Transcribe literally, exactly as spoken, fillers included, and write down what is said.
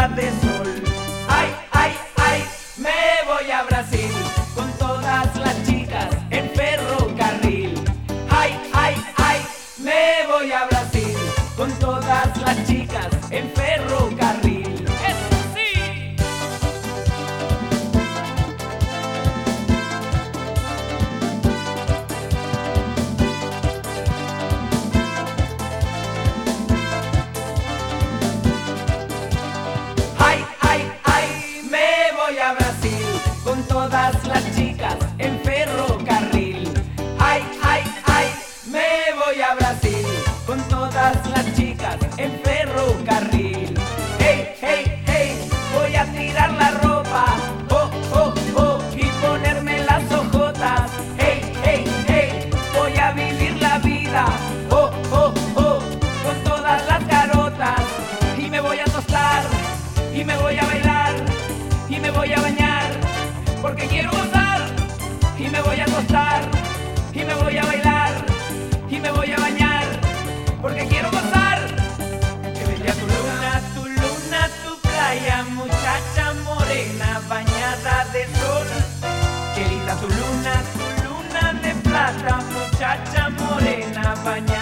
de sol. Ay, ay, ay, me voy a Brasil con todas las chicas en ferrocarril. Ay, ay, ay, me voy a Brasil con todas las chicas en ferrocarril. ¡Eso sí! Ay, ay, ay, me voy a Brasil con todas las chicas en ferrocarril. Ay, ay, ay, me voy a Brasil con todas las chicas en ferrocarril. Hey, hey, hey, voy a tirar la ropa, oh, oh, oh, y ponerme las ojotas. Hey, hey, hey, voy a vivir la vida, oh, oh, oh, con todas las carotas. Y me voy a tostar, y me voy a bailar, y me voy a bañar, porque quiero gozar. Y me voy a tostar, y me voy a bailar, y me voy a bañar, porque quiero gozar. Que bella tu luna, tu luna, tu playa, muchacha morena bañada de sol. Qué linda tu luna, tu luna de plata, muchacha morena bañada